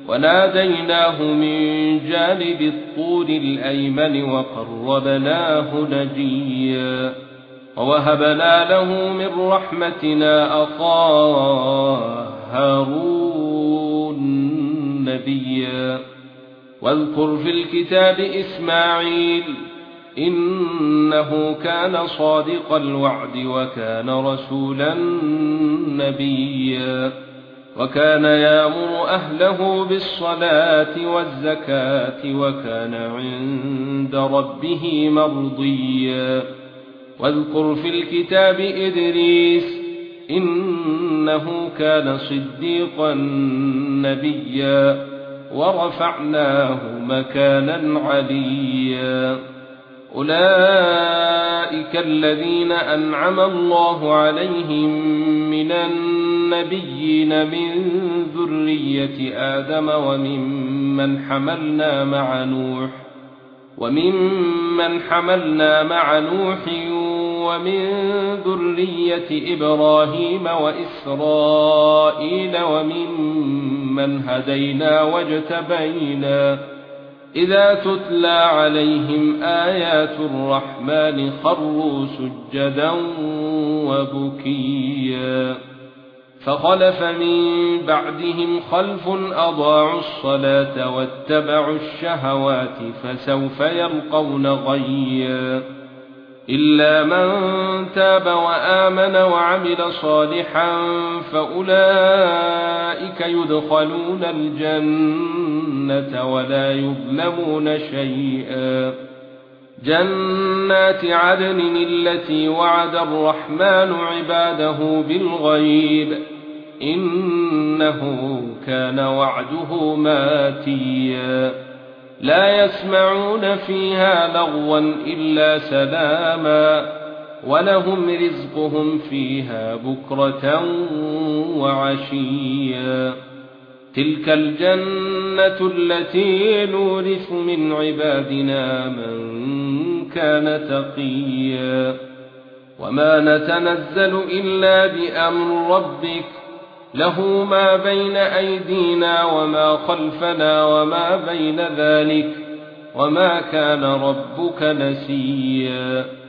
وناديناه من جانب الطور الأيمن وقربناه نجيا ووهبنا له من رحمتنا أخاه هارون نبيا واذكر في الكتاب إسماعيل إنه كان صادق الوعد وكان رسولا نبيا وكان يأمر أهله بالصلاة والزكاة وكان عند ربه مرضيا واذكر في الكتاب إدريس إنه كان صديقا نبيا ورفعناه مكانا عليا أولئك الذين أنعم الله عليهم من النبيين من ذرية آدم وممن حملنا مع نوح ومن ذرية إبراهيم وإسرائيل وممن هدينا واجتبينا إذا تتلى عليهم آيات الرحمن خروا سجدا وبكيا فخلف من بعدهم خلف أضاعوا الصلاة واتبعوا الشهوات فسوف يلقون غيا إلا من تاب وآمن وعمل صالحا فأولئك يدخلون الجنة ولا يظلمون شيئا جنات عدن التي وعد الرحمن عباده بالغيب إنه كان وعده ماتيا لا يسمعون فيها لغوا إلا سلاما ولهم رزقهم فيها بكرة وعشيا تلك الجنة التي نورث من عبادنا من كان تقيا وما نتنزل إلا بأمر ربك له ما بين أيدينا وما خلفنا وما بين ذلك وما كان ربك نسيا